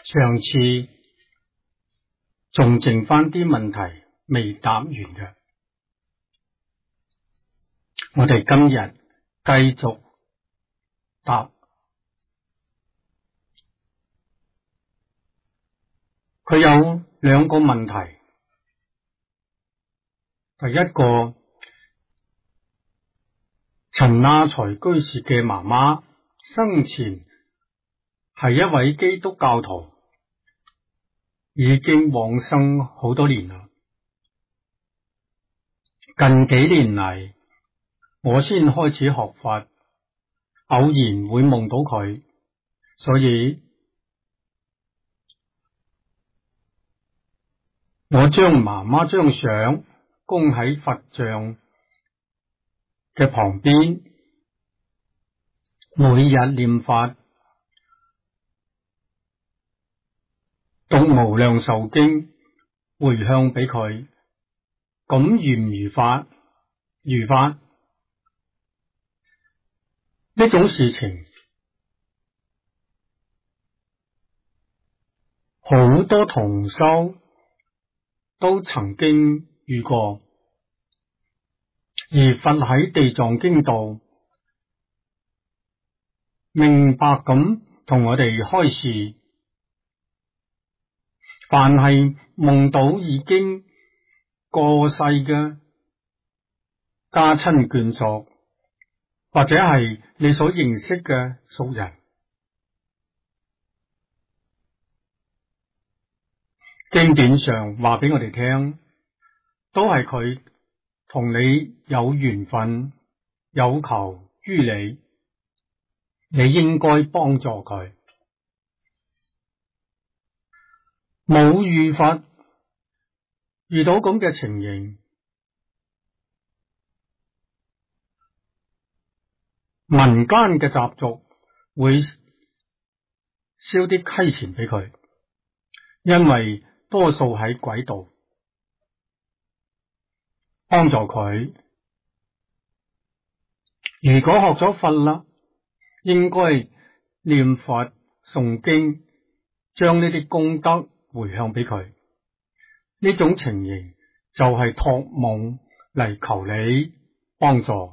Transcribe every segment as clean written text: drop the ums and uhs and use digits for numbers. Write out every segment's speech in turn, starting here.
上次仲剩翻啲問題未答完嘅，我哋今日繼續答。佢有兩個問題，第一個，陳亞才居士嘅媽媽生前係一位基督教徒，已經往生好多年啦。近幾年嚟，我先開始學法，偶然會夢到佢，所以我將媽媽張相供喺佛像嘅旁邊，每日念法，讀無量壽經回向俾佢，咁如唔如法？如法。呢種事情好多同修都曾經遇過，而佛喺地藏經度明白咁同我哋開示，凡係夢到已經過世嘅家親眷屬，或者係你所認識嘅熟人，經典上話俾我哋聽，都係佢同你有緣分，有求於你，你應該幫助佢。冇遇法，遇到咁嘅情形，民間嘅習俗會燒啲溪錢俾佢，因為多數喺鬼道幫助佢。如果學咗佛啦，應該念佛誦經，將呢啲功德回向俾佢。呢種情形就係託夢嚟求你幫助。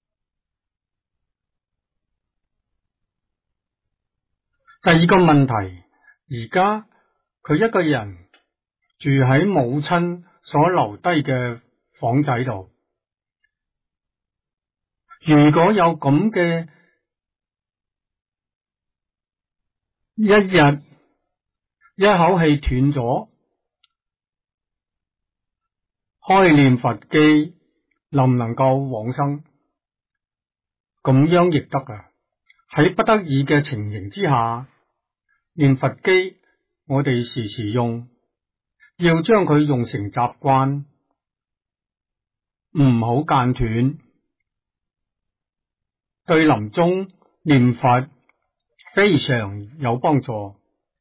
第二個問題，而家佢一個人住喺母親所留低嘅房仔度，如果有咁嘅一日一口氣斷咗，開念佛機，能唔能夠往生？咁樣亦得啊！喺不得已嘅情形之下，念佛機我哋時時用，要將佢用成習慣，唔好間斷，對臨終念佛非常有幫助。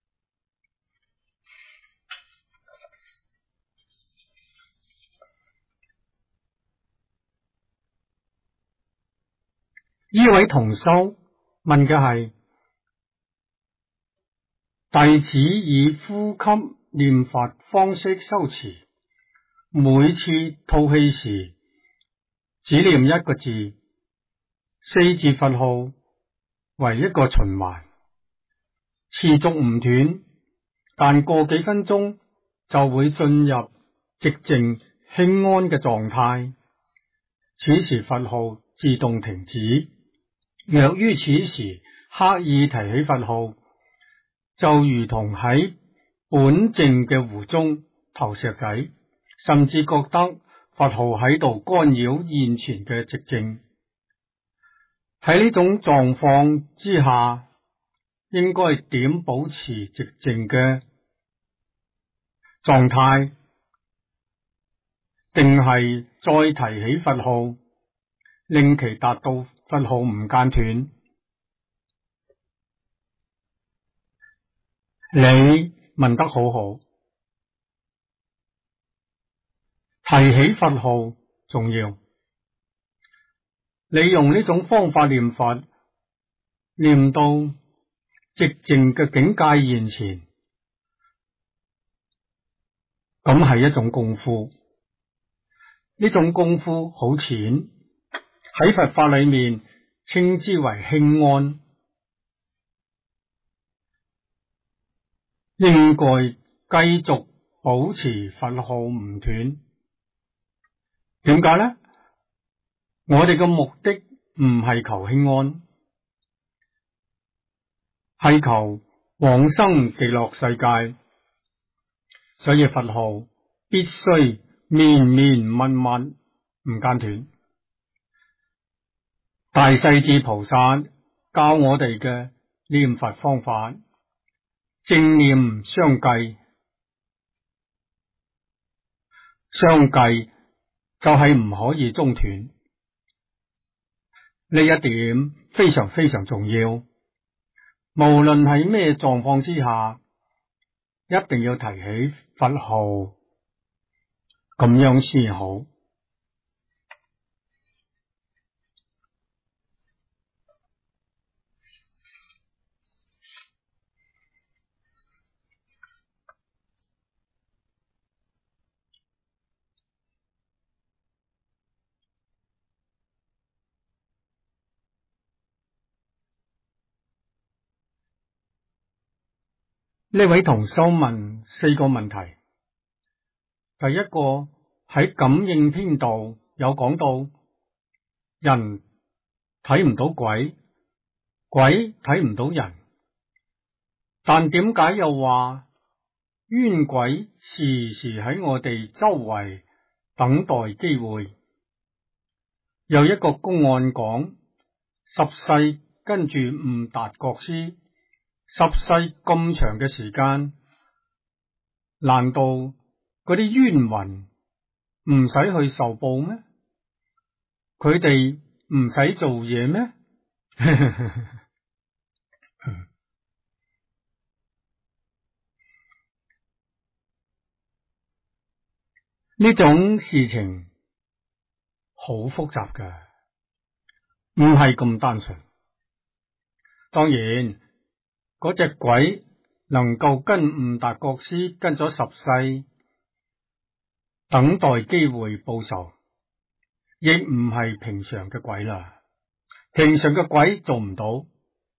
呢位同修問嘅係，弟子以呼吸念佛方式修持，每次吐氣時只念一個字，4字佛號為一個循環，持續唔斷，但過幾分鐘就會進入寂靜輕安嘅狀態，此時佛號自動停止。若於此時刻意提起佛號，就如同喺本靜嘅湖中投石仔，甚至覺得佛號喺度干擾現前嘅寂靜。喺呢種狀況之下，應該點保持寂靜嘅狀態？定係再提起佛號，令其達到佛號唔間斷？你問得好好，提起佛號重要。你用呢種方法念佛，念到寂靜嘅境界現前， 咁係一種功夫。呢種功夫好淺，喺佛法裏面稱之為輕安，應該繼續保持佛號唔斷。點解呢？我哋嘅目的唔係求輕安，係求往生極樂世界，所以佛號必須綿綿密密唔間斷。大勢至菩薩教我哋嘅念佛方法，正念相繼，相繼就係唔可以中斷。呢一點非常非常重要，無論係咩狀況之下，一定要提起佛號，咁樣先好。呢位同修問4個問題。第一個喺感應篇度有講到，人睇唔到鬼，鬼睇唔到人，但點解又話冤鬼時時喺我哋周圍等待機會？有一個公案講，10世跟住悟達國師，10世咁長嘅時間，難道嗰啲冤魂唔使去受報咩？佢哋唔使做嘢咩？呢種事情好複雜㗎，唔係咁單純。當然，嗰隻鬼能夠跟悟達國師跟咗10世，等待機會報仇，亦唔係平常嘅鬼啦。平常嘅鬼做唔到，唔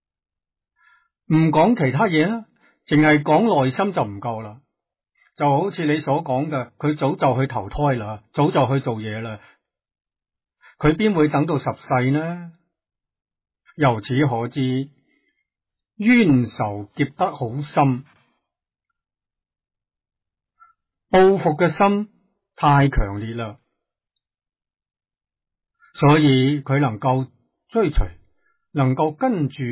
講其他嘢啦，淨係講內心就唔夠啦。就好似你所講嘅，佢早就去投胎啦，早就去做嘢啦，佢邊會等到10世呢？由此可知，冤仇結得好深，報復嘅心太強烈啦，所以佢能夠追隨，能夠跟住。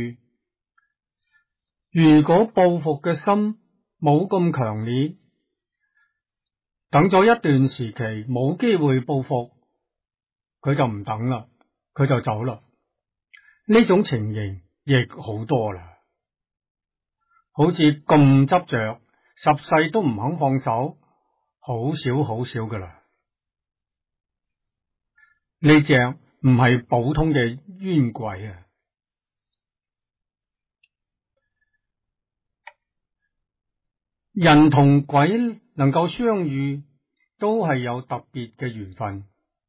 如果報復嘅心冇咁強烈，等咗一段時期冇機會報復，佢就唔等啦，佢就走啦。呢種情形亦好多啦，好似咁執着，10世都唔肯放手，好少好少噶啦。呢隻唔係普通嘅冤鬼啊！人同鬼能夠相遇，都係有特別嘅緣分。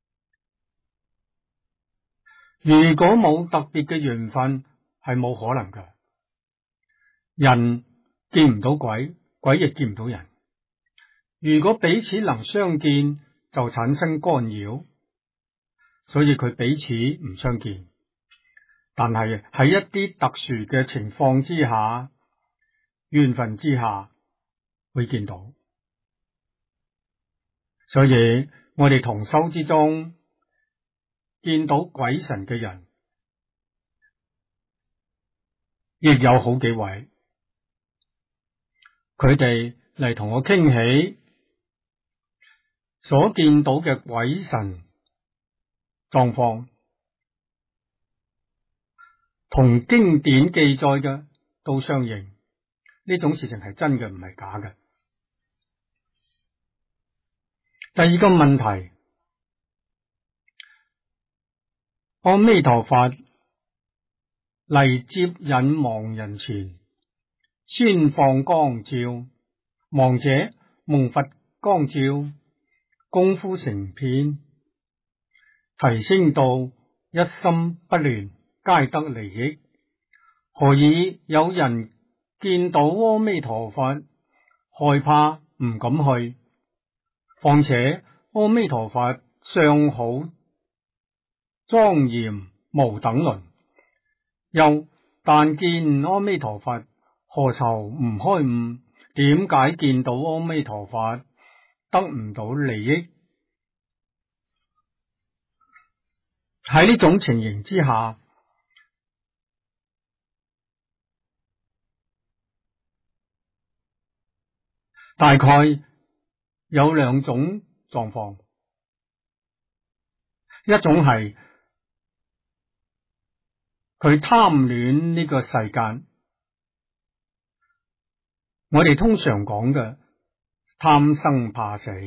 如果冇特別嘅緣分，係冇可能噶。人見唔到鬼，鬼亦見唔到人。如果彼此能相見，就產生干擾，所以佢彼此唔相見。但係喺一啲特殊嘅情況之下，緣分之下會見到。所以我哋同修之中見到鬼神嘅人，亦有好幾位，佢哋嚟同我傾起所見到嘅鬼神狀況，同經典記載嘅都相應。呢種事情係真嘅，唔係假嘅。第二個問題，阿彌陀佛嚟接引亡人前，先放光照，亡者蒙佛光照，功夫成片，提升到一心不亂，皆得利益。何以有人見到阿彌陀佛害怕唔敢去？況且阿彌陀佛相好莊嚴無等倫，又但見阿彌陀佛何愁唔開悟？點解見到阿彌陀佛得唔到利益？喺呢種情形之下，大概有兩種狀況，一種係佢貪戀呢個世間，我哋通常講嘅貪生怕死，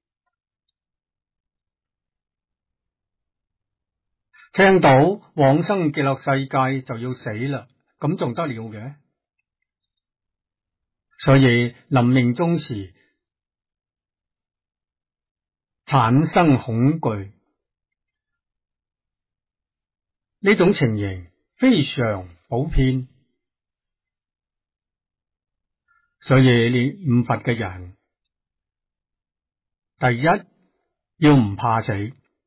聽到往生極樂世界就要死啦，咁仲得了嘅？所以臨命終時產生恐懼，呢種情形非常普遍。所以念悟佛嘅人，第一要唔怕死。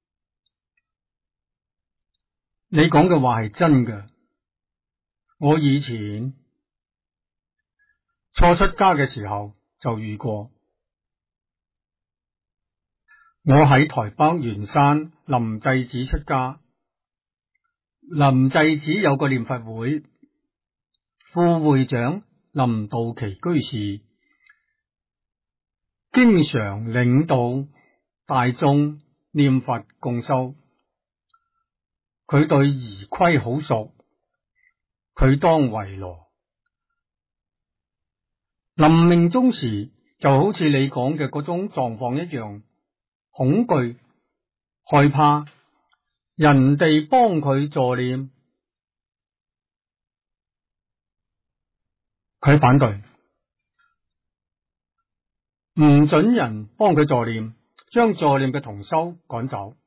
你講嘅話係真嘅，我以前初出家嘅時候就遇過。我喺台北圓山臨濟寺出家，臨濟寺有個念佛會，副會長林道奇居士經常領導大眾念佛共修，佢對儀規好熟，佢當為羅。臨命終時就好似你講嘅嗰種狀況一樣，恐懼害怕人哋幫佢助念，佢反對，唔准人幫佢助念，將助念嘅同修趕走，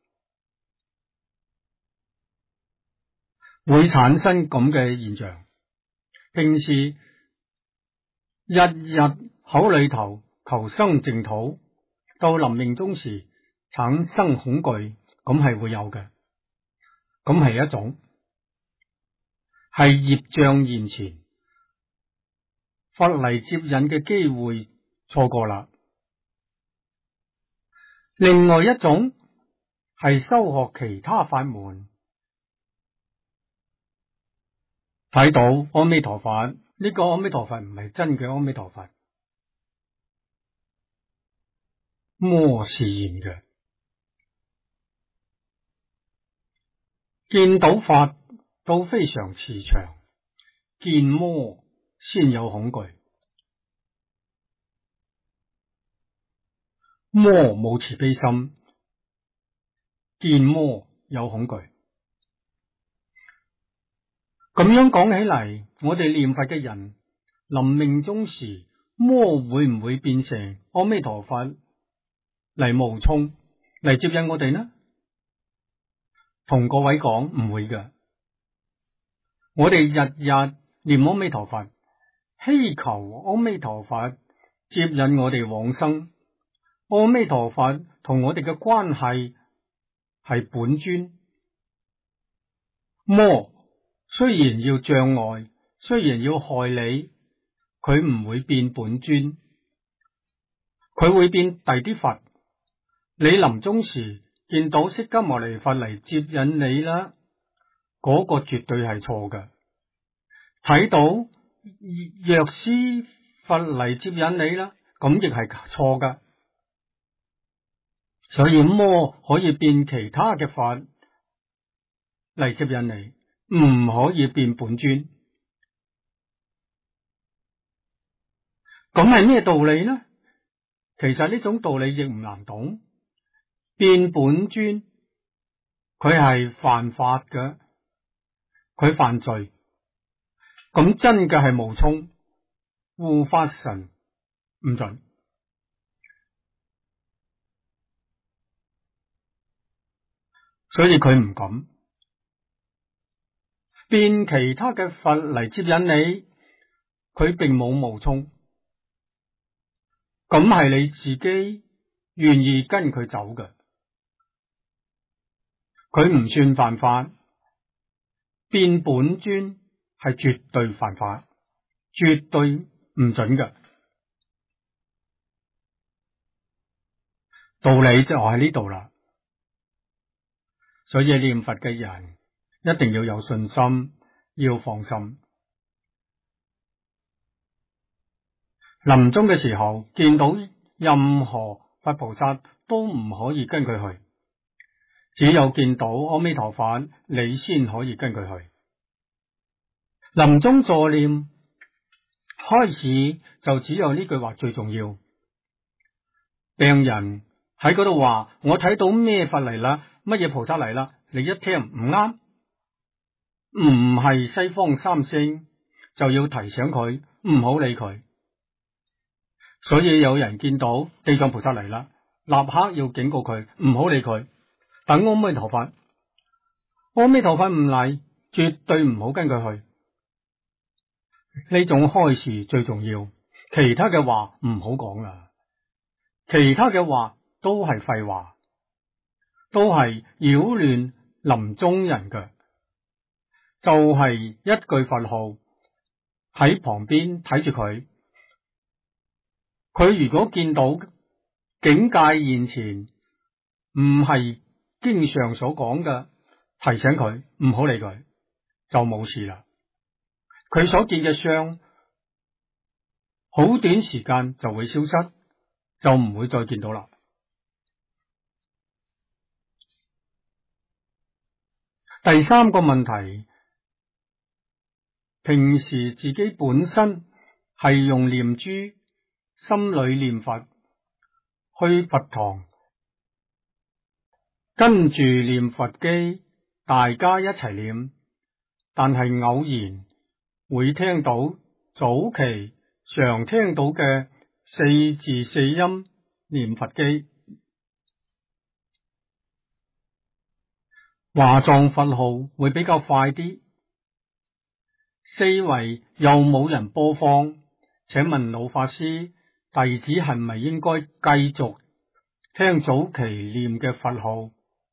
會產生咁嘅現象。平時日日口裏頭求生淨土，到臨命終時產生恐懼，咁係會有嘅。咁係一種係業障現前，佛嚟接引嘅機會錯過啦。另外一種係修學其他法門，睇到阿彌陀佛，呢個阿彌陀佛唔係真嘅阿彌陀佛，魔示現嘅。見到法都非常慈祥，見魔先有恐懼。魔冇慈悲心，見魔有恐懼。咁樣講起嚟，我哋念佛嘅人臨命終時，魔會唔會變成阿彌陀佛嚟冒充嚟接引我哋呢？同各位講唔會嘅，我哋日日念阿彌陀佛，希求阿彌陀佛接引我哋往生。阿彌陀佛同我哋嘅關係係本尊，魔雖然要障礙，雖然要害你，佢唔會變本尊，佢會變第啲佛。你臨終時見到釋迦牟尼佛嚟接引你啦，嗰個絕對係錯嘅。睇到藥師佛嚟接引你啦，咁亦係錯嘅。所以魔可以變其他嘅佛嚟接引你，唔可以變本尊。咁係咩道理呢？其實呢種道理亦唔難懂。變本尊佢係犯法嘅，佢犯罪。咁真嘅係冒充護法神唔准。 所以佢唔敢變其他嘅法嚟接引你，佢並冇冒充，咁係你自己願意跟佢走嘅，佢唔算犯法，變本尊係絕對犯法，絕對唔准嘅。道理就喺呢度啦，所以念佛嘅人一定要有信心，要放心。臨終嘅時候見到任何佛菩薩都唔可以跟佢去，只有見到阿彌陀佛你先可以跟佢去。臨終助念開始就只有呢句話最重要。病人喺嗰度話我睇到咩佛嚟啦，乜嘢菩薩嚟啦，你一聽唔啱，唔係西方三聖，就要提醒佢唔好理佢。所以有人見到地藏菩薩嚟啦，立刻要警告佢唔好理佢，等阿彌陀佛。阿彌陀佛唔嚟，絕對唔好跟佢去。呢種開示最重要，其他嘅話唔好講啦，其他嘅話都係廢話，都係擾亂臨終人嘅。就係一句佛號喺旁邊睇住佢，佢如果見到境界現前，唔係經常所講嘅，提醒佢唔好理佢，就冇事啦。佢所見嘅相好短時間就會消失，就唔會再見到啦。第三個問題，平時自己本身係用念珠，心裏念佛，去佛堂跟住念佛機，大家一齊念，但係偶然會聽到早期常聽到嘅四字四音念佛機，華藏佛號會比較快啲，四圍又冇人播放，請問老法師，弟子係咪應該繼續聽早期念嘅佛號？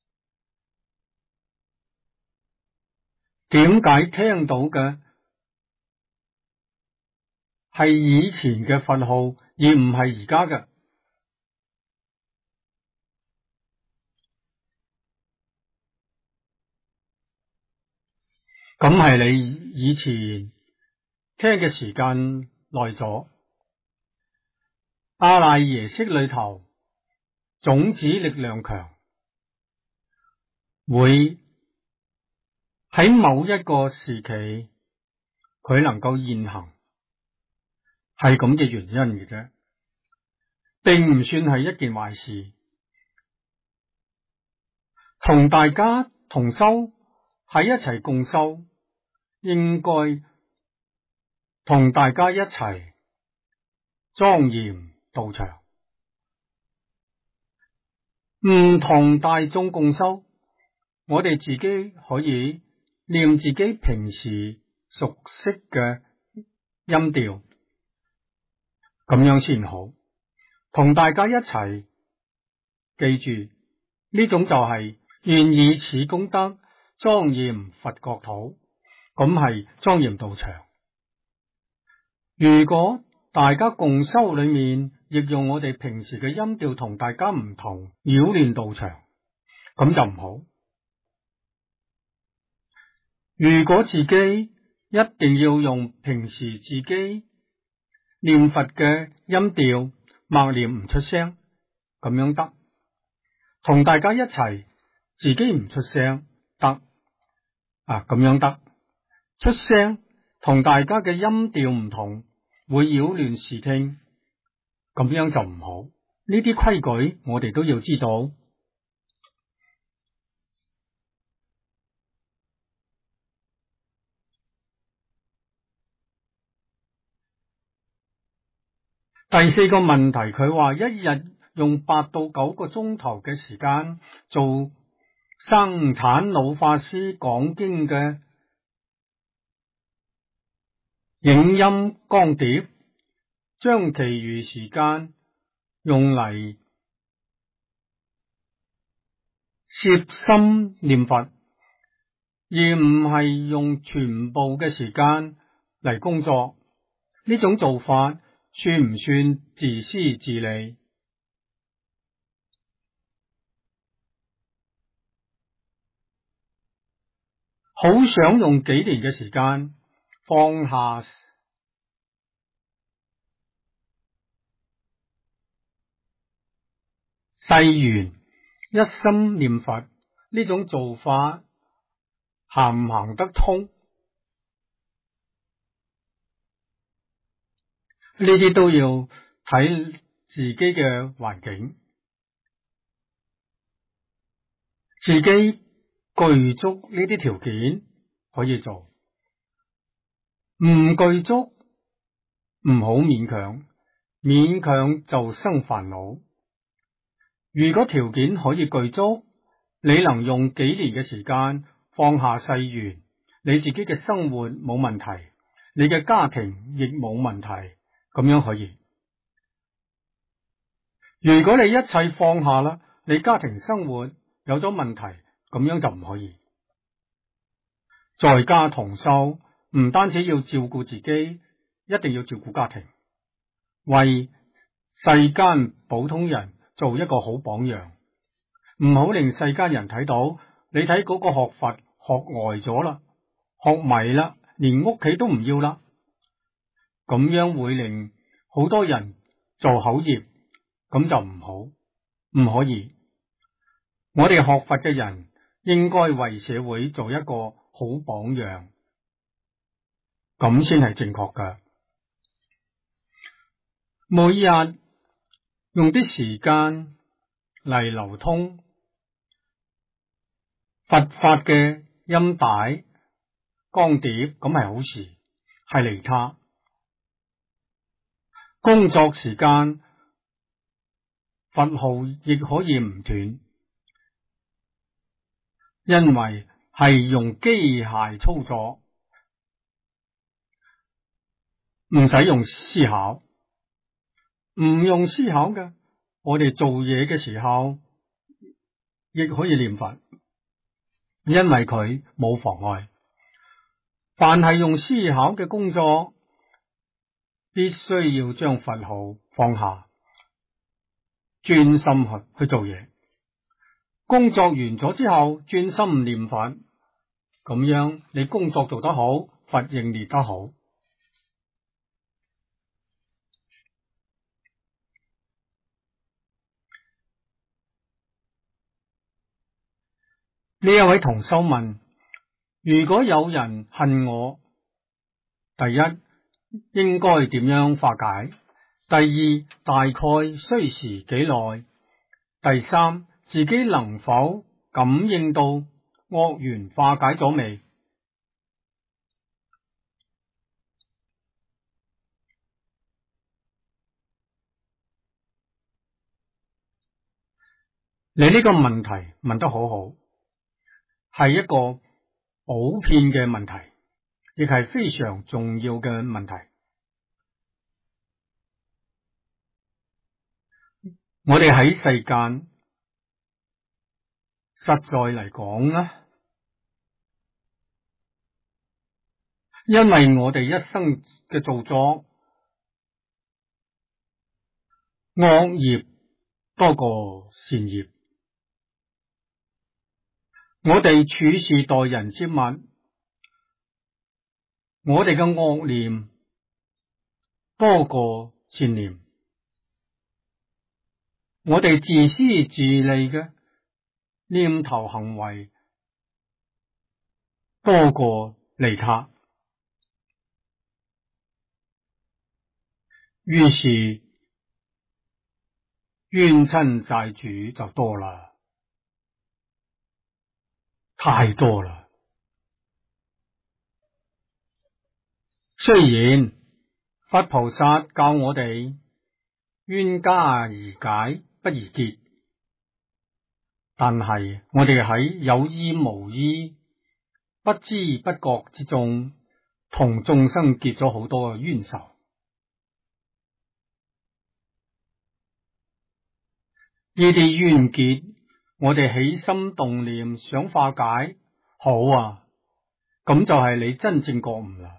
點解聽到嘅係以前嘅佛號，而唔係而家嘅？咁係你以前聽嘅時間耐咗，阿賴耶識裏頭種子力量強，會喺某一個時期佢能夠現行，係咁嘅原因嘅啫，並唔算係一件壞事。同大家同修喺一齊共修，應該同大家一齊莊嚴道場，唔同大眾共修，我哋自己可以念自己平時熟悉嘅音調，咁樣先好。同大家一齊記住，呢種就係願以此功德莊嚴佛國土，咁係莊嚴道場。如果大家共修裏面亦用我哋平時嘅音調同大家唔同，擾亂道場，咁就唔好。如果自己一定要用平時自己念佛嘅音調，默念唔出聲，咁樣得。同大家一齊，自己唔出聲得，咁樣得。出聲同大家嘅音調唔同，會擾亂視聽，咁樣就唔好。呢啲規矩我哋都要知道。第四個問題，佢話一日用8到9個鐘頭嘅時間做生產老法師講經嘅影音光碟，將其餘時間用嚟攝心念佛，而唔係用全部嘅時間嚟工作。呢種做法算唔算自私自利？好想用幾年嘅時間放下世緣，一心念佛，呢種做法行唔行得通？呢啲都要睇自己嘅環境，自己具足呢啲條件可以做，唔具足唔好勉強，勉強就生煩惱。如果條件可以具足，你能用幾年嘅時間放下世緣，你自己嘅生活冇問題，你嘅家庭亦冇問題，咁樣可以。如果你一切放下啦，你家庭生活有咗問題，咁樣就唔可以。在家同修唔單止要照顧自己，一定要照顧家庭，為世間普通人做一個好榜樣，唔好令世間人睇到你睇嗰個學佛學呆咗啦，學迷啦，連屋企都唔要啦，咁樣會令好多人做口業，咁就唔好，唔可以。我哋學佛嘅人應該為社會做一個好榜樣，咁先係正確㗎。每日用啲時間嚟流通佛法嘅音帶光碟，咁係好事，係利他。工作時間佛號亦可以唔斷，因為係用機械操作，唔使用思考。唔用思考嘅，我哋做嘢嘅時候亦可以念佛，因為佢冇妨礙。凡係用思考嘅工作，必須要將佛號放下，專心去做嘢。工作完咗之後，專心念佛，咁樣你工作做得好，佛應念得好。呢一位同修問：如果有人恨我，第一應該點樣化解？第二大概需時幾耐？第三自己能否感應到惡緣化解咗未？你呢個問題問得好好，係一個普遍嘅問題，亦係非常重要嘅問題。我哋喺世間實在嚟講呢，因為我哋一生嘅造作惡業多過善業，我哋處事待人接物，我哋嘅惡念多過善念，我哋自私自利嘅念頭行為多過利他，於是冤親債主就多啦，太多啦。雖然佛菩薩教我哋冤家宜解不宜結， 但係我哋喺有意無意、不知不覺之中，同眾生結咗好多嘅冤仇。呢啲冤結，我哋起心動念想化解，好啊，咁就係你真正覺悟啦。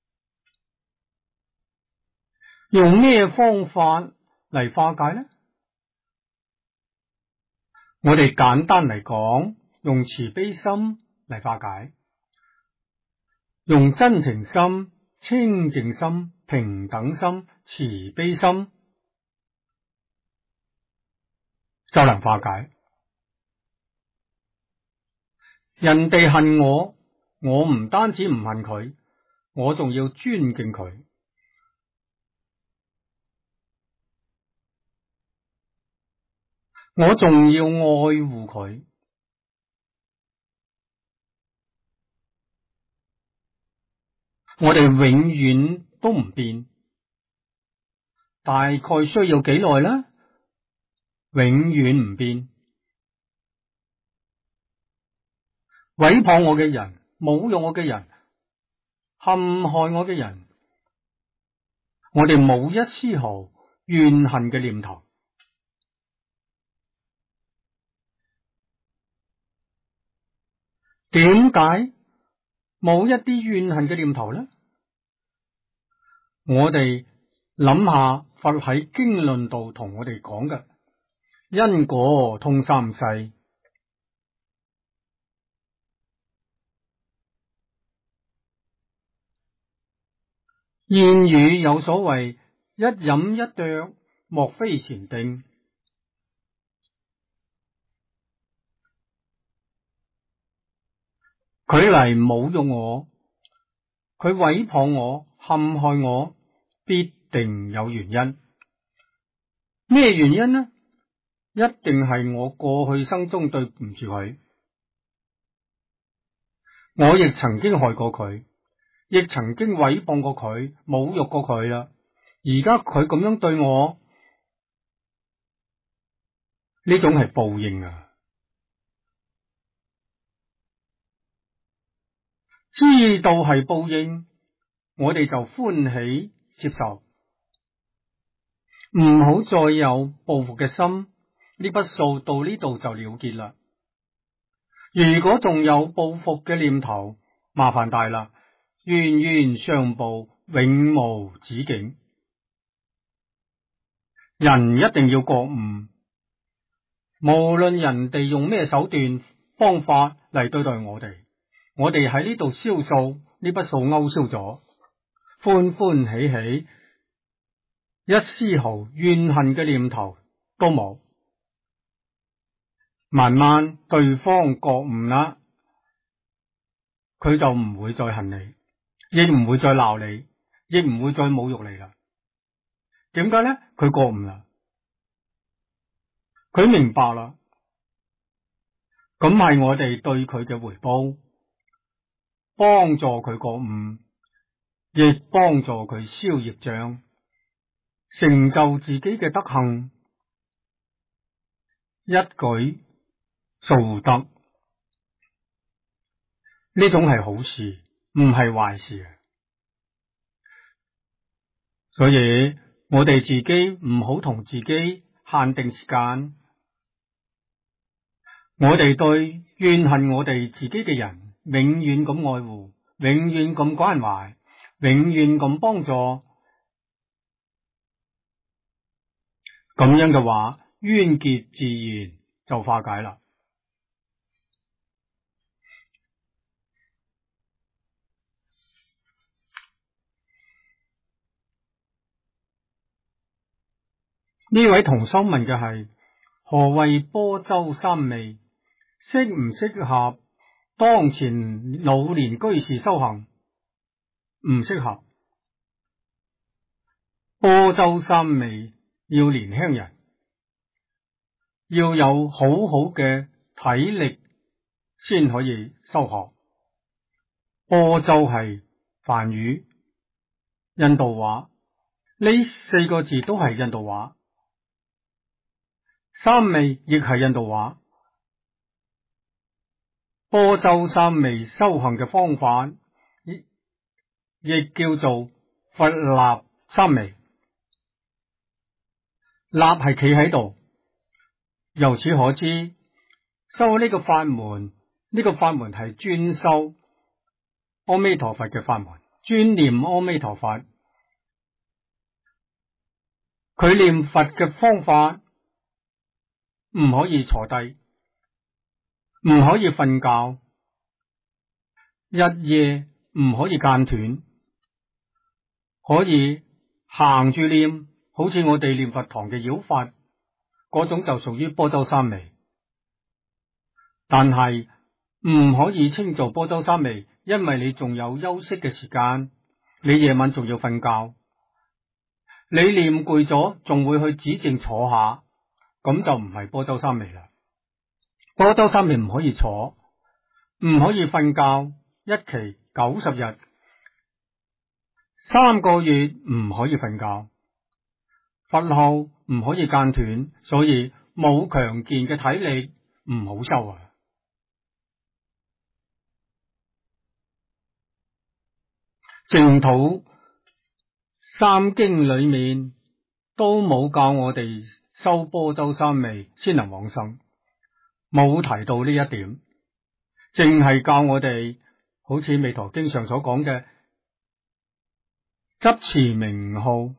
用咩方法嚟化解呢？我哋簡單嚟講，用慈悲心嚟化解，用真誠心、清淨心、平等心、慈悲心就能化解。人哋恨我，我唔單止唔恨佢，我仲要尊敬佢，我仲要愛護佢。我哋永遠都唔變，大概需要幾耐呢？永遠唔變。毀謗我嘅人、侮辱我嘅人、陷害我嘅人，我哋冇一絲毫怨恨嘅念頭。點解冇一啲怨恨嘅念頭呢？我哋諗下佛喺經論度同我哋講嘅因果通三世，諺語有所謂一飲一啄，莫非前定。佢嚟侮辱我，佢毀謗我、陷害我，必定有原因。咩原因呢？一定係我過去生中對唔住佢，我亦曾經害過佢，亦曾經毀謗過佢、侮辱過佢啦。而家佢咁樣對我，呢種係報應啊！知道係報應，我哋就歡喜接受，唔好再有報復嘅心。呢筆數到呢度就了結啦。如果仲有報復嘅念頭，麻煩大啦，冤冤相報，永無止境。人一定要覺悟，無論人哋用咩手段方法嚟對待我哋喺呢度消數，呢筆數勾銷咗，歡歡喜喜，一絲毫怨恨嘅念頭都冇。慢慢對方覺悟啦，佢就唔會再恨你，亦唔會再鬧你，亦唔會再侮辱你啦。點解呢？佢覺悟啦，佢明白啦，咁係我哋對佢嘅回報，幫助佢覺悟，亦幫助佢消業障，成就自己嘅德行，一舉數得。呢種係好事，唔係壞事。所以我哋自己唔好同自己限定時間，我哋對怨恨我哋自己嘅人，永遠咁愛護，永遠咁關懷，永遠咁幫助。咁樣嘅話，冤結自然就化解啦。呢位同修問嘅係何謂般舟三昧，適唔適合當前老年居士修行？唔適合。般舟三昧要年輕人，要有好好嘅體力先可以修學。般舟係梵語，印度話，呢四個字都係印度話。三昧亦係印度話， 般舟三昧修行嘅方法，亦叫做佛立三昧。立係企喺度，由此可知，修呢個法門，呢個法門係專修阿彌陀佛嘅法門，專念阿彌陀佛。佢念佛嘅方法唔可以坐低，唔可以瞓覺，日夜唔可以間斷，可以行住念，好似我哋念佛堂嘅繞法嗰種就屬於般舟三昧。但係唔可以稱做般舟三昧，因為你仲有休息嘅時間，你夜晚仲要瞓覺，你念攰咗仲會去止靜坐下，咁就唔係般舟三昧啦。般舟三昧唔可以坐，唔可以瞓覺，一期90日，3個月唔可以瞓覺，佛號唔可以間斷，所以冇強健嘅體力唔好修啊。淨土三經裏面都冇教我哋修般舟三昧先能往生，冇提到呢一點，淨係教我哋好似《彌陀經》上所講嘅執持名號，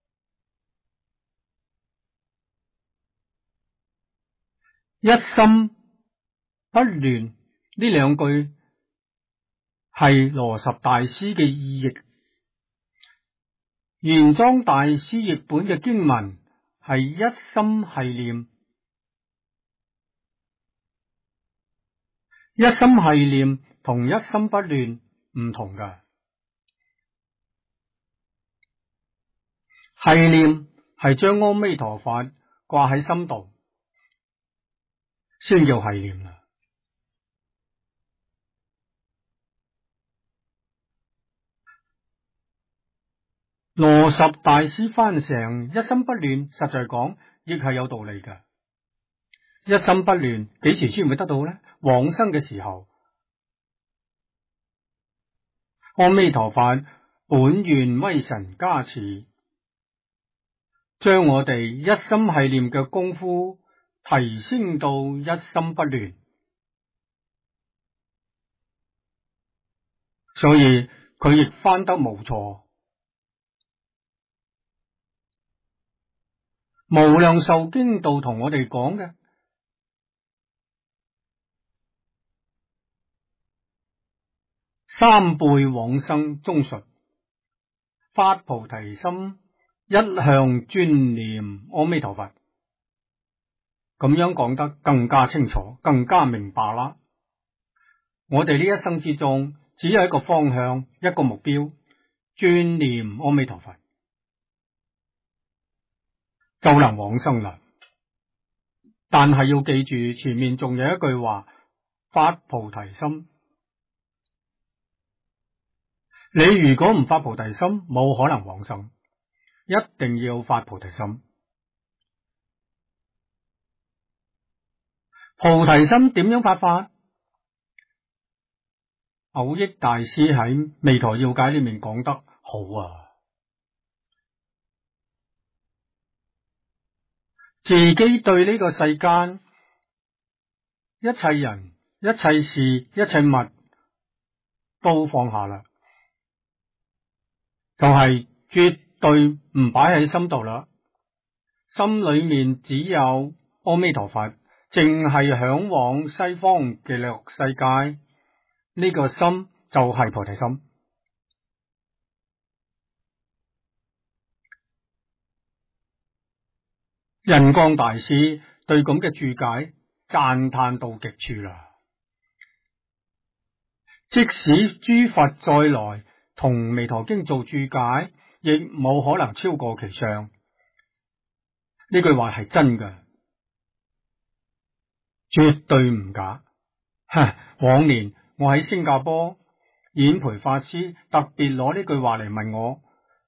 一心不亂，呢兩句係羅什大師嘅意譯。玄奘大師譯本嘅經文係一心繫念，一心繫念同一心不亂唔同㗎。繫念係將阿彌陀佛掛喺心度，先叫繫念啦。羅什大師翻成一心不亂，實在講亦係有道理嘅。一心不亂幾時先會得到呢？往生嘅時候，阿彌陀佛本願威神加持，將我哋一心繫念嘅功夫提升到一心不亂，所以佢亦翻得無錯。無量壽經道同我哋講嘅三輩往生中述，發菩提心，一向專念阿彌陀佛，咁樣講得更加清楚，更加明白啦。我哋呢一生之中只有一個方向，一個目標，專念阿彌陀佛，就能往生啦。但係要記住，前面仲有一句話，發菩提心。你如果唔發菩提心，冇可能往生，一定要發菩提心。菩提心點樣發法？藕益大師喺《彌陀要解》裏面講得好啊。自己對呢個世間一切人、一切事、一切物都放下啦，就係絕對唔擺喺心度啦。心裏面只有阿彌陀佛，淨係向往西方極樂世界，呢個心就係菩提心。印光大師對咁嘅注解讚嘆到極處啦。即使諸佛再來同彌陀經做注解，亦冇可能超過其上。呢句話係真嘅，絕對唔假。往年我喺新加坡，演培法師特別攞呢句話嚟問我，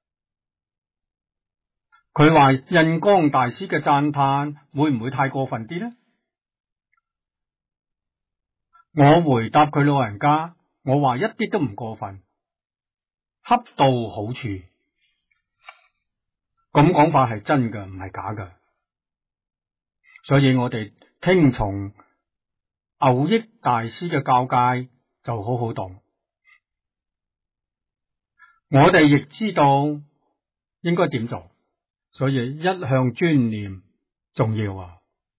佢話印光大師嘅讚嘆會唔會太過分啲呢？ 我回答佢老人家，我話一啲都唔過分，恰到好處。咁講法係真嘅，唔係假嘅。所以我哋聽從牛益大師嘅教誡就好好懂。我哋亦知道應該點做，所以一向專念重要啊。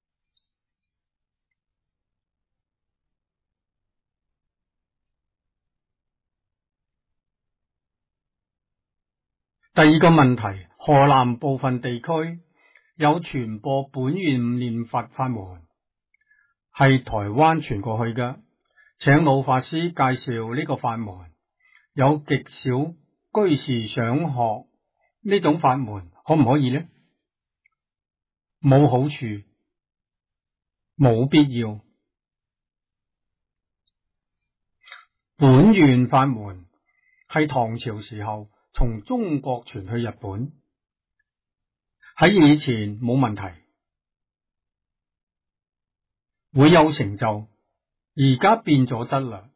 第二個問題，河南部分地區有傳播本願念佛法門，係台灣傳過去嘅，請老法師介紹呢個法門。有極少居士想學呢種法門，可唔可以呢？冇好處，冇必要。本願法門係唐朝時候從中國傳去日本，喺以前冇問題，會有成就，而家變咗質啦。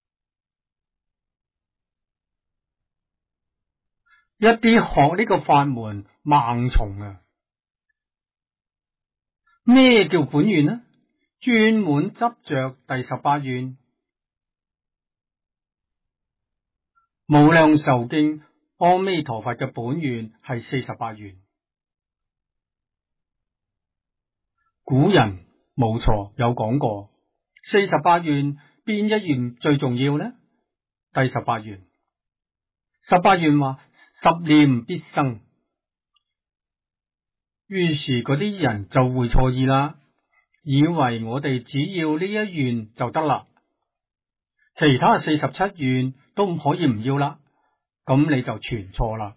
一啲學呢個法門盲從啊！咩叫本願呢？專門執着第18願。無量壽經阿彌陀佛嘅本願係48願。古人冇錯有講過48願邊一願最重要呢？第18願。18願話十念必生，於是嗰啲人就會錯意啦，以為我哋只要呢一願就得啦，其他47願都可以唔要啦，咁你就全錯啦。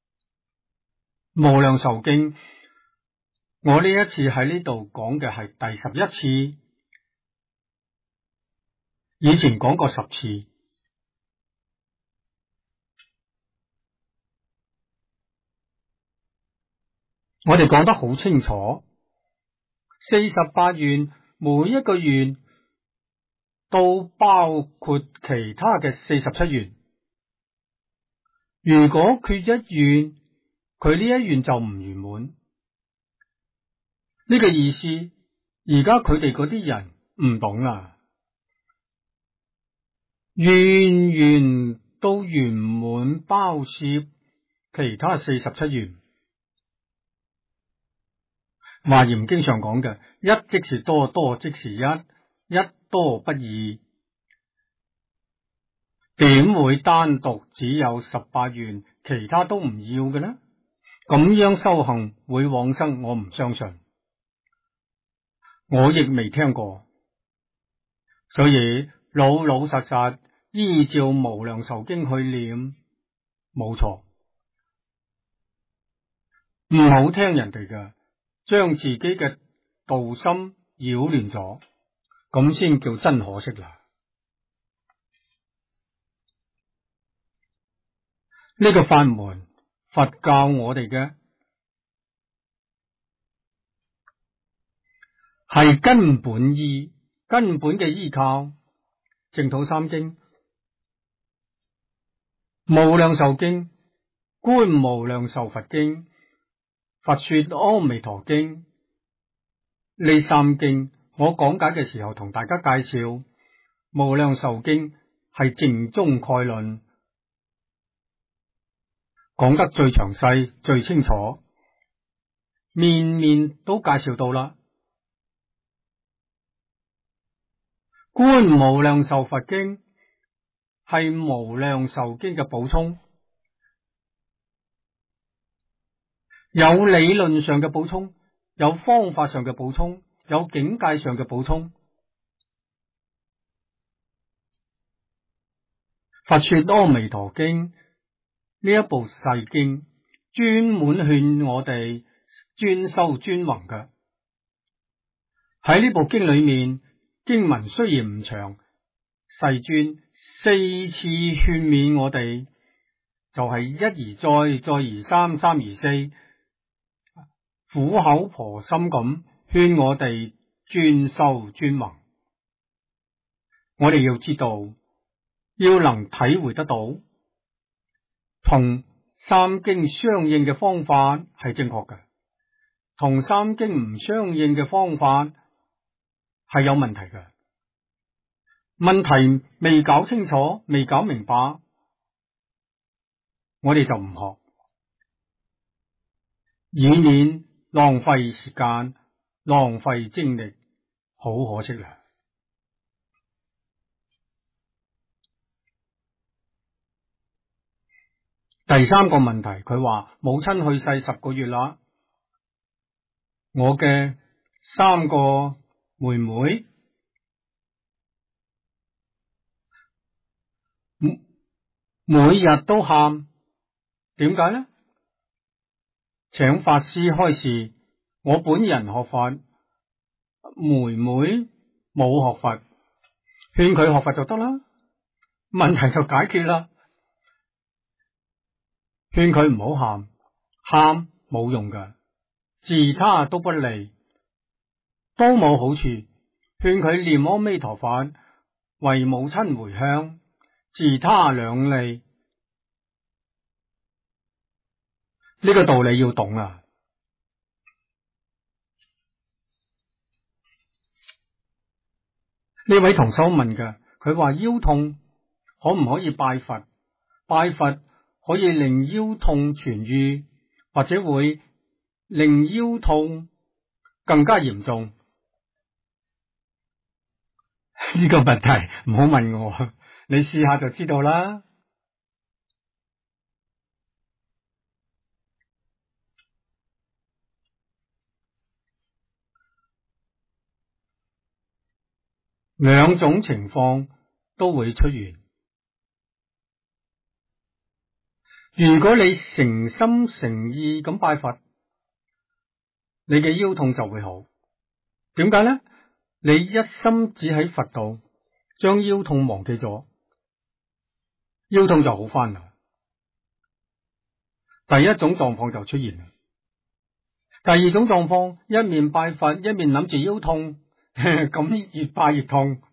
無量壽經，我呢一次喺呢度講嘅係第11次，以前講過10次。我哋講得好清楚，48願每一個願都包括其他嘅47願。如果缺一願，佢呢一願就唔圓滿。呢個意思，而家佢哋嗰啲人唔懂啊，願願都圓滿包攝其他47願。華嚴經上講嘅一即是多，多即是一，一多不二，點會單獨只有18願，其他都唔要嘅呢？咁樣修行會往生，我唔相信，我亦未聽過。所以老老實實依照無量壽經去念，冇錯，唔好聽人哋嘅，將自己嘅道心擾亂咗，咁先叫真可惜啦。呢個法門，佛教我哋嘅係根本依，根本嘅依靠。淨土三經、無量壽經、觀無量壽佛經、佛說阿彌陀經，呢三經我講解嘅時候同大家介紹，無量壽經係淨宗概論，講得最詳細最清楚，面面都介紹到啦。觀無量壽佛經係無量壽經嘅補充，有理論上嘅補充，有方法上嘅補充，有境界上嘅補充。佛說阿彌陀經呢一部細經，專門勸我哋專修專弘嘅。喺呢部經裏面，經文雖然唔長，世尊4次勸勉我哋，就係一而再，再而三，三而四，苦口婆心咁勸我哋專修專弘。 我哋要知道，要能體會得到，同三經相應嘅方法係正確嘅，同三經唔相應嘅方法係有問題嘅。問題未搞清楚，未搞明白，我哋就唔學，以免浪費時間、浪費精力，好可惜啦。第三個問題，佢話母親去世10個月啦，我嘅3個妹妹每日都喊，點解呢？請法師開示，我本人學佛，妹妹冇學佛，勸佢學佛就得啦，問題就解決啦。勸佢唔好喊，喊冇用噶，自他都不利，都冇好處。勸佢念阿彌陀佛，為母親回向，自他兩利。呢個道理要懂啊！呢位同修問嘅，佢話腰痛可唔可以拜佛？拜佛可以令腰痛痊愈，或者會令腰痛更加嚴重。呢個問題唔好問我，你試下就知道啦。兩種情況都會出現。如果你誠心誠意咁拜佛，你嘅腰痛就會好。點解呢？你一心只喺佛度，將腰痛忘記咗，腰痛就好返啦。第一種狀況就出現啦。第二種狀況，一面拜佛，一面諗住腰痛，咁越拜越痛。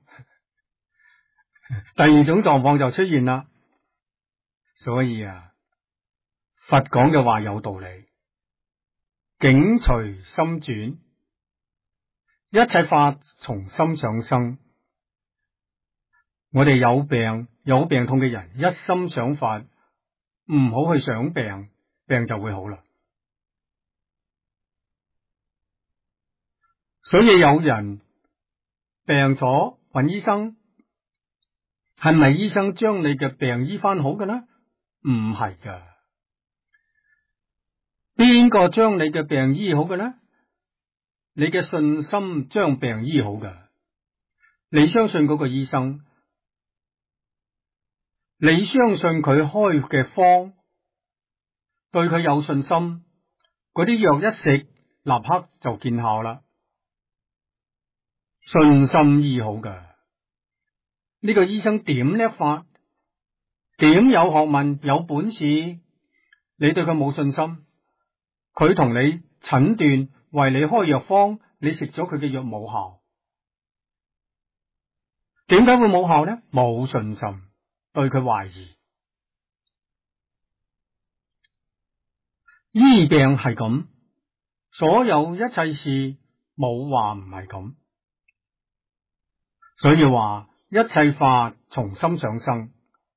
第二種狀況就出現啦。所以啊，佛講嘅話有道理，境隨心轉，一切法從心想生。我哋有病痛嘅人，一心想法，唔好去想病，病就會好啦。所以有人病咗揾醫生，係咪醫生將你嘅病醫翻好嘅呢？唔係噶，邊個將你嘅病醫好嘅呢？你嘅信心將病醫好噶，你相信嗰個醫生，你相信佢開嘅方，對佢有信心，嗰啲藥一食，立刻就見效啦。信心醫好噶，呢個醫生點叻法，點有學問有本事，你對佢冇信心，佢同你診斷，為你開藥方，你食咗佢嘅藥冇效，點解會冇效呢？冇信心，對佢懷疑。醫病係咁，所有一切事冇話唔係咁。所以話一切法從心想生，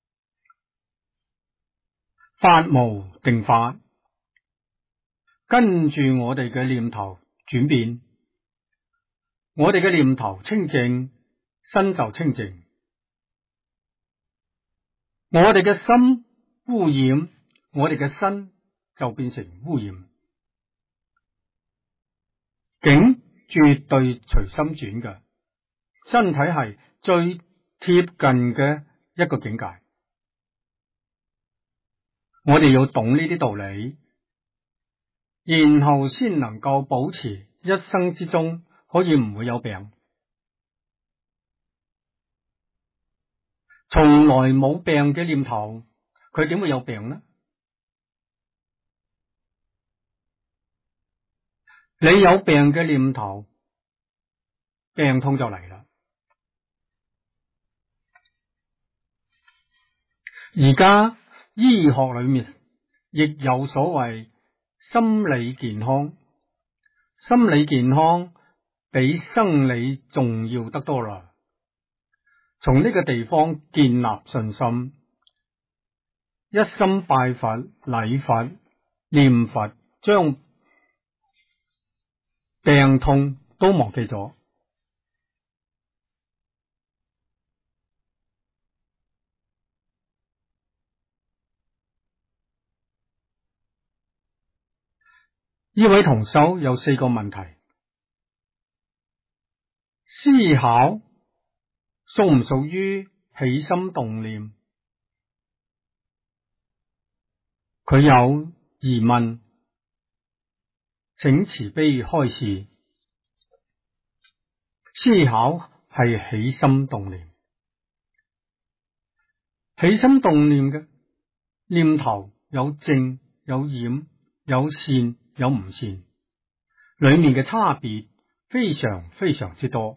法無定法，跟住我哋嘅念頭轉變，我哋嘅念頭清淨，身就清淨；我哋嘅心污染，我哋嘅身就變成污染。境絕對隨心轉嘅。身體係最貼近嘅一個境界，我哋要懂呢啲道理，然後先能夠保持一生之中可以唔會有病。從來冇病嘅念頭，佢點會有病呢？你有病嘅念頭，病痛就嚟啦。 而家醫學裏面亦有所謂心理健康，心理健康比生理重要得多啦。從呢個地方建立信心，一心拜佛、禮佛、念佛，將病痛都忘記咗。呢位同修有4個問題：思考屬唔屬於起心動念？佢有疑問，請慈悲開示。思考係起心動念，起心動念嘅念頭有正有染，有善有唔善，裏面嘅差別非常非常之多。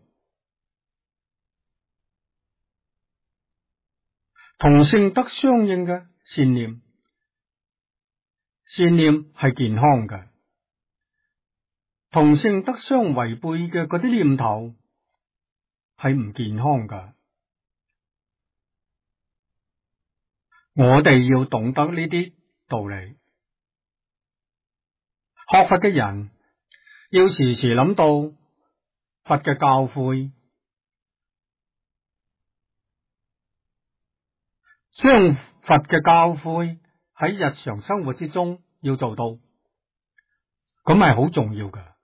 同性德相應嘅善念，善念係健康嘅；同性德相違背嘅嗰啲念頭係唔健康嘅。我哋要懂得呢啲道理。學佛嘅人要時時諗到佛嘅教誨，將佛嘅教誨喺日常生活之中要做到，咁係好重要嘅。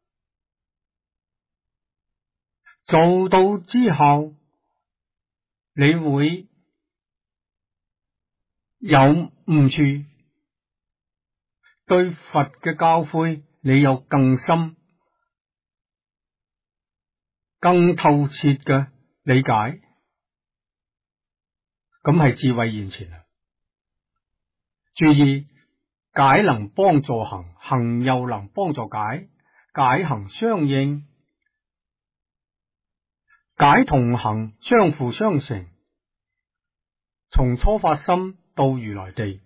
做到之後，你會有悟處，對佛嘅教誨你有更深、更透徹嘅理解，咁係智慧現前啊！注意，解能幫助行，行又能幫助解，解行相應，解同行相輔相成，從初發心到如來地。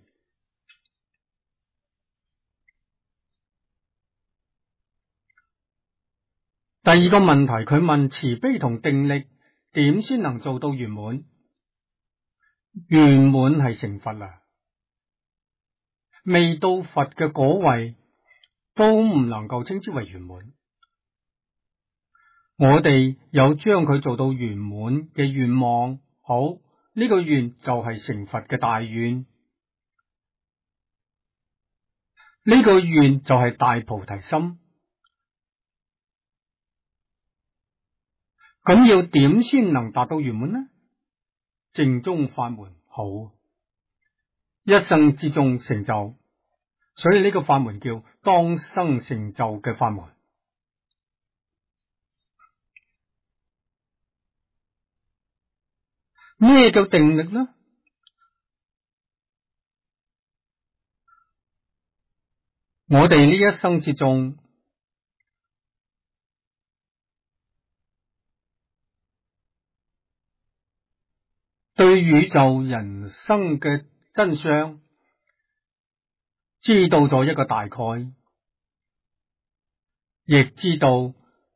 第二個問題，佢問慈悲同定力點先能做到圓滿？圓滿係成佛啦，未到佛嘅果位都唔能夠稱之為圓滿。我哋有將佢做到圓滿嘅願望，好，呢個願就係成佛嘅大願，呢個願就係大菩提心。咁要點先能達到圓滿呢？正宗法門好，一生之中成就，所以呢個法門叫當生成就嘅法門。咩叫定力呢？我哋呢一生之中，對宇宙人生嘅真相知道咗一個大概，亦知道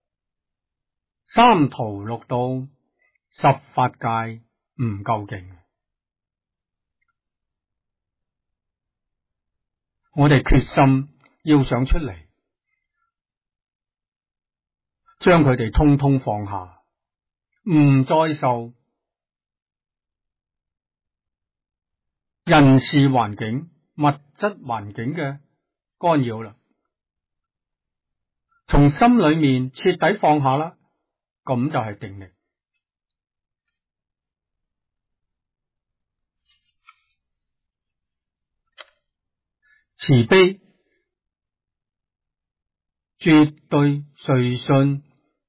三途六道、十法界唔夠勁，我哋決心要想出嚟，將佢哋通通放下，唔再受人事環境、物質環境嘅干擾啦，從心裏面徹底放下啦，咁就係定力。慈悲絕對隨順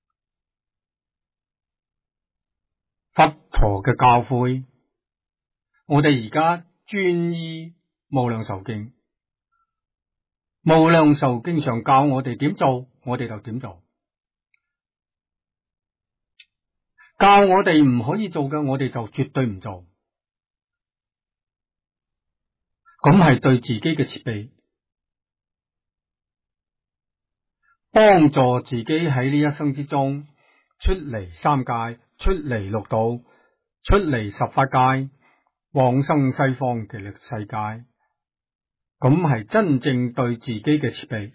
佛陀嘅教誨。我哋而家專依無量壽經，無量壽經上教我哋點做，我哋就點做；教我哋唔可以做嘅，我哋就絕對唔做。 咁係對自己嘅設備，幫助自己喺呢一生之中出離三界，出離六道，出離十法界，往生西方極樂世界。咁係真正對自己嘅慈悲。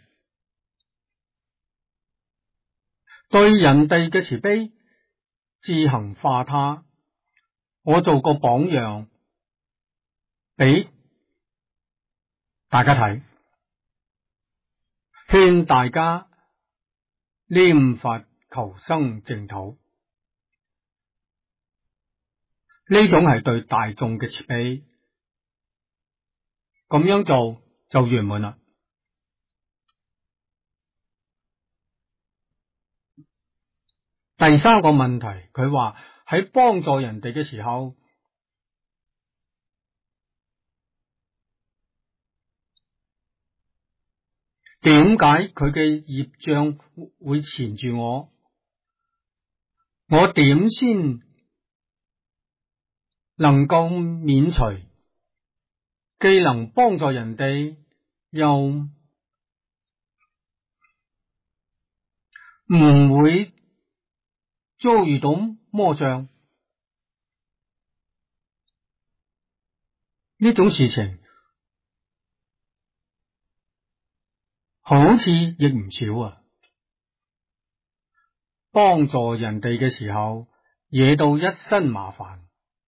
對人哋嘅慈悲，自行化他。我做個榜樣俾大家睇，勸大家念佛求生淨土。呢種係對大眾嘅慈悲，咁樣做就圓滿啦。第三個問題，佢話喺幫助人哋嘅時候，點解佢嘅業障會纏住我？我點先能夠免除？既能幫助人哋，又唔會遭遇到魔障，呢種事情好似亦唔少啊！幫助人哋嘅時候，惹到一身麻煩。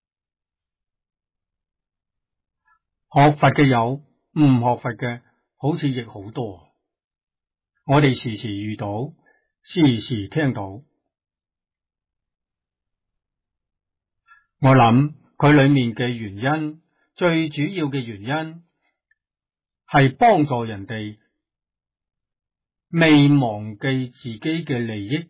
學佛嘅有，唔學佛嘅好似亦好多。我哋時時遇到，時時聽到。我諗佢裏面嘅原因，最主要嘅原因係幫助人哋未忘記自己嘅利益，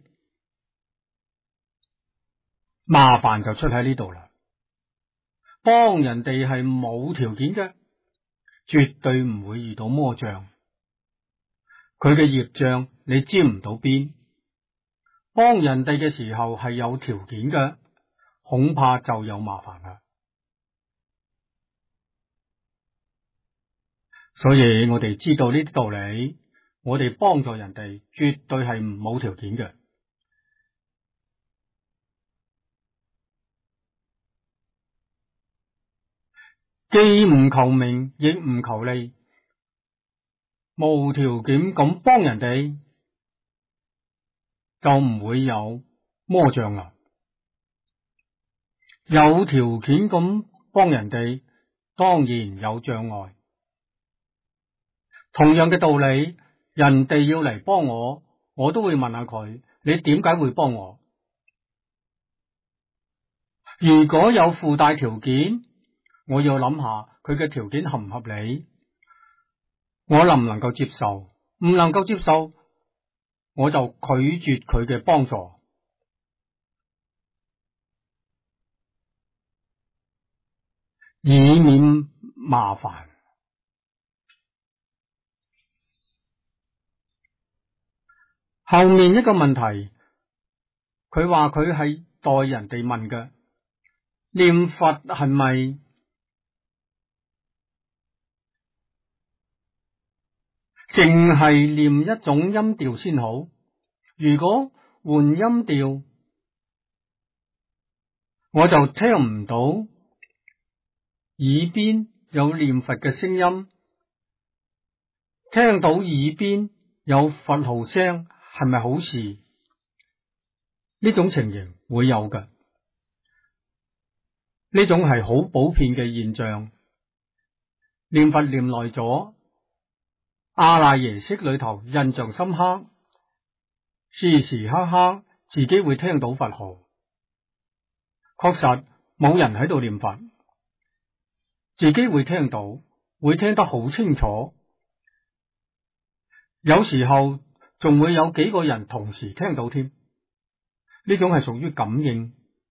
麻煩就出喺呢度啦。幫人哋係冇條件嘅，絕對唔會遇到魔障。佢嘅業障你沾唔到邊。幫人哋嘅時候係有條件嘅，恐怕就有麻煩啦。所以我哋知道呢啲道理，我哋幫助人哋絕對係冇條件嘅。既唔求名，亦唔求利，無條件咁幫人哋，就唔會有魔障啦。有條件咁幫人哋，當然有障礙。同樣嘅道理，人哋要嚟幫我，我都會問下佢：你點解會幫我？如果有附帶條件，我要諗下佢嘅條件合唔合理，我能唔能夠接受？唔能夠接受，我就拒絕佢嘅幫助，以免麻煩。後面一個問題，佢話佢係代人哋問嘅，念佛係咪淨係念一種音調先好？如果換音調，我就聽唔到耳邊有念佛嘅聲音，聽到耳邊有佛號聲，係咪好事？呢種情形會有嘅，呢種係好普遍嘅現象。念佛念耐咗，阿賴耶識裏頭印象深刻，時時刻刻自己會聽到佛號。確實冇人喺度念佛，自己會聽到，會聽得好清楚。有時候仲會有幾個人同時聽到添，呢種係屬於感應。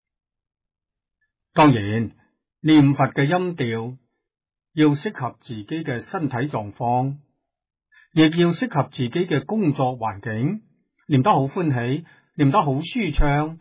當然，念佛嘅音調要適合自己嘅身體狀況，亦要適合自己嘅工作環境，念得好歡喜，念得好舒暢，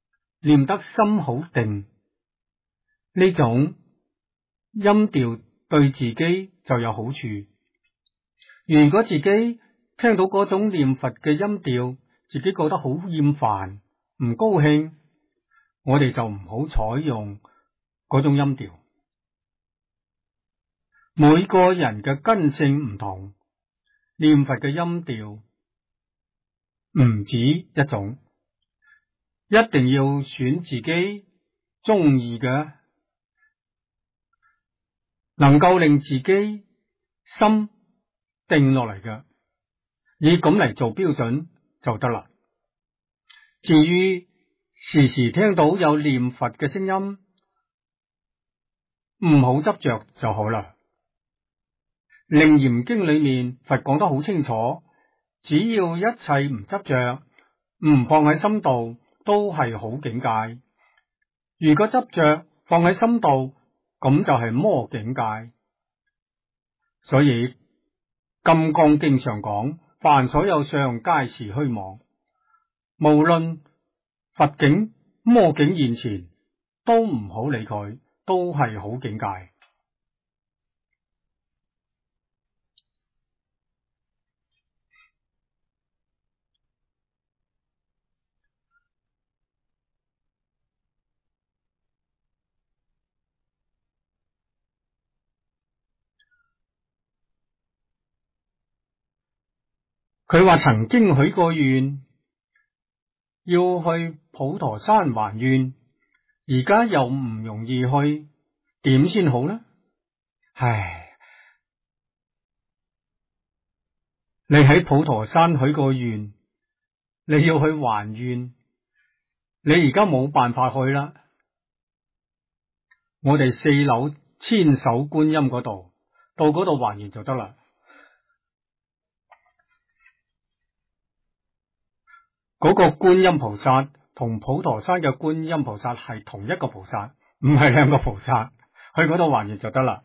念得心好定。呢種音調對自己就有好處。如果自己聽到嗰種念佛嘅音調，自己覺得好厭煩、唔高興，我哋就唔好採用嗰種音調。每個人嘅根性唔同，念佛嘅音調唔止一種，一定要選自己中意嘅，能夠令自己心定落嚟嘅，以咁嚟做標準就得啦。至於時時聽到有念佛嘅聲音，唔好執着就好啦。楞嚴經裏面佛講得好清楚，只要一切唔執着，唔放喺心度，都係好境界。如果執着放喺心度，咁就係魔境界。所以金剛經上講，凡所有相，皆是虛妄。無論佛境、魔境現前，都唔好理佢，都係好境界。佢話曾經許過願要去普陀山還願，而家又唔容易去，點先好呢？唉，你喺普陀山許過願，你要去還願，你而家冇辦法去啦。我哋4樓千手觀音嗰度，到嗰度還願就得啦。嗰個觀音菩薩同普陀山嘅觀音菩薩係同一個菩薩，唔係兩個菩薩，去嗰度還願就得啦。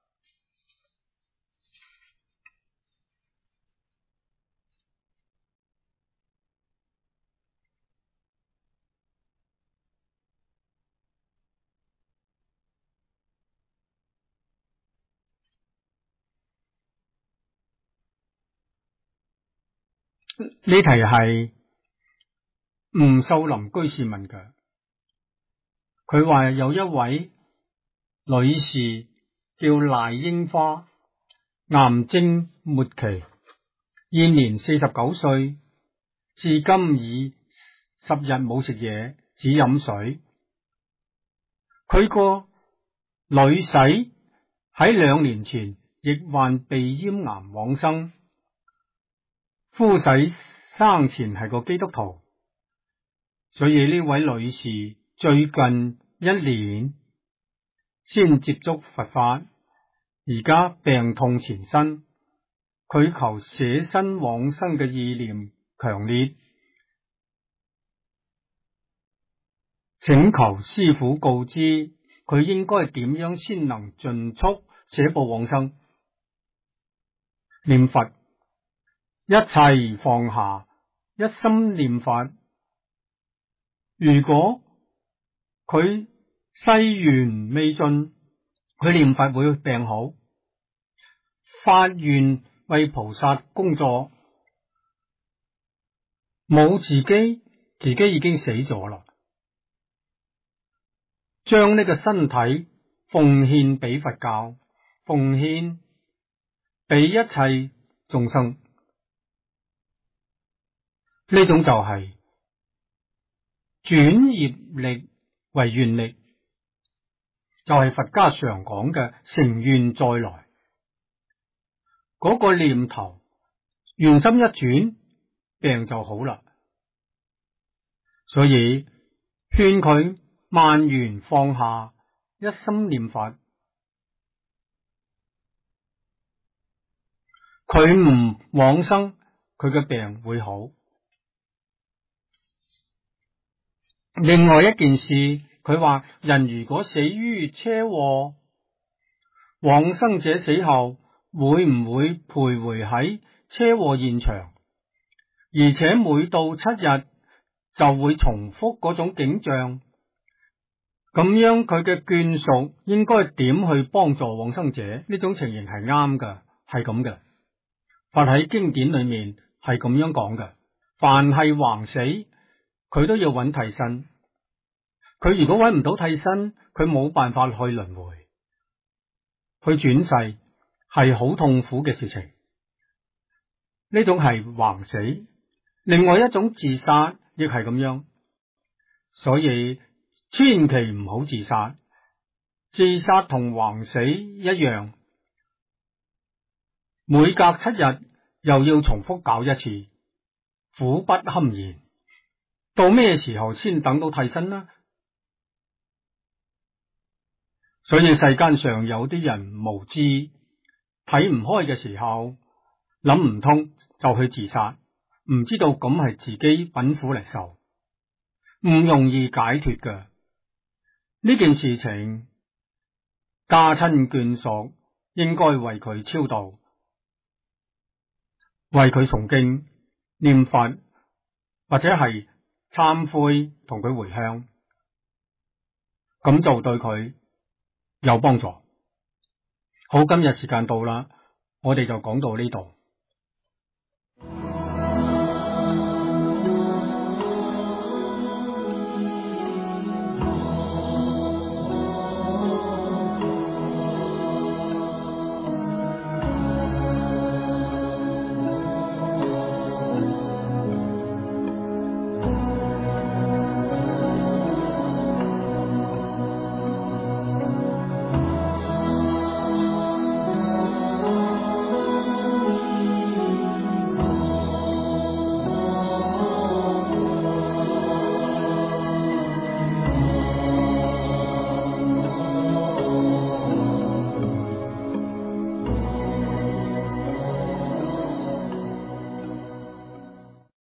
呢題係吳秀林居士問嘅，佢話有一位女士叫賴櫻花，癌症末期，現年49歲，至今已10日冇食嘢，只飲水。佢個女婿喺2年前亦患鼻咽癌往生，夫婿生前係個基督徒。所以呢位女士最近1年先接觸佛法，而家病痛纏身，佢求捨身往生嘅意念強烈，請求師父告知佢應該點樣先能盡速捨報往生。念佛，一切放下，一心念佛。如果佢誓願未盡，佢念佛會病好，發願為菩薩工作，冇自己已經死咗啦，將呢個身體奉獻俾佛教，奉獻俾一切眾生，呢種就係轉業力為願力，就係佛家常講嘅成願再來。嗰個念頭願心一轉，病就好啦。所以勸佢萬緣放下，一心念佛。佢唔往生，佢嘅病會好。另外一件事，佢話人如果死於車禍，往生者死後會唔會徘徊喺車禍現場，而且每到7日就會重複嗰種景象？ 咁樣佢嘅眷屬應該點去幫助往生者？呢種情形係啱嘅，係咁嘅。佛喺經典裏面係咁樣講嘅，凡係橫死，佢都要揾替身。佢如果揾唔到替身，佢冇辦法去輪迴，去轉世，係好痛苦嘅事情。呢種係橫死。另外一種自殺亦係咁樣，所以千祈唔好自殺。自殺同橫死一樣，每隔7日又要重複搞一次，苦不堪言。到咩時候先等到替身呢？所以世間上有啲人無知，睇唔開嘅時候，諗唔通就去自殺，唔知道咁係自己品苦嚟受，唔容易解脫㗎。呢件事情，家親眷屬應該為佢超度，為佢誦經、念佛，或者係懺悔同佢回向，咁就對佢有幫助。好，今日時間到啦，我哋就講到呢度。